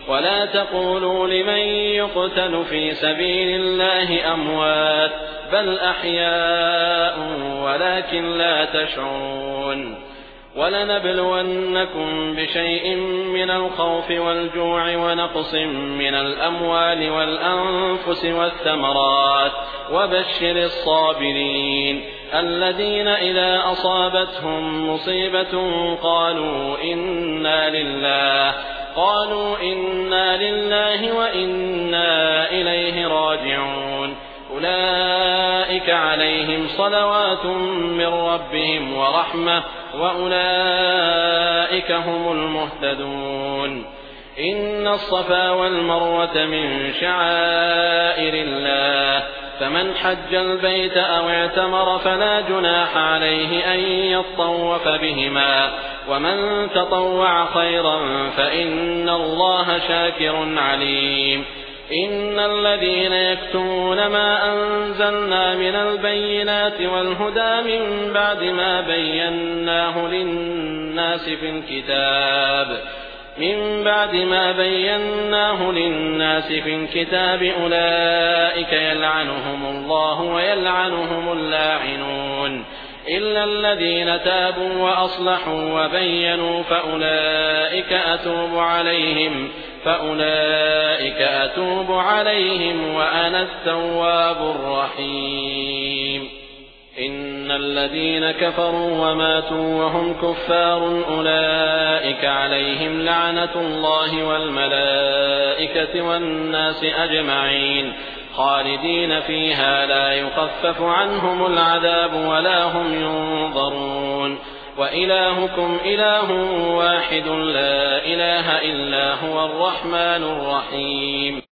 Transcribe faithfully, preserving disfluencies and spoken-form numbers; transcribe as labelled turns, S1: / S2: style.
S1: ولا تقولوا لمن يقتل في سبيل الله أموات بل أحياء ولكن لا تشعرون ولنبلونكم بشيء من الخوف والجوع ونقص من الأموال والأنفس والثمرات وبشر الصابرين الذين إذا أصابتهم مصيبة قالوا إنا لله قالوا إنا لله وإنا إليه راجعون أولئك عليهم صلوات من ربهم ورحمة وأولئك هم المهتدون إن الصفا والمروة من شعائر الله فمن حج البيت أو اعتمر فلا جناح عليه أن يطوف بهما ومن تطوع خيرا فإن الله شاكر عليم إن الذين يكتمون ما أنزلنا من البينات والهدى من بعد ما بيناه للناس في الكتاب من بعد ما بيناه للناس في الكتاب أولئك يلعنهم الله ويلعنهم اللاعنون إلا الذين تابوا وأصلحوا وبينوا فأولئك أتوب عليهم فأولئك أتوب عليهم وأنا التواب الرحيم إن الذين كفروا وماتوا وهم كفار أولئك عليهم لعنة الله والملائكة والناس أجمعين خالدين فيها لا يخفف عنهم العذاب ولا هم ينظرون وإلهكم إله واحد لا إله إلا هو الرحمن الرحيم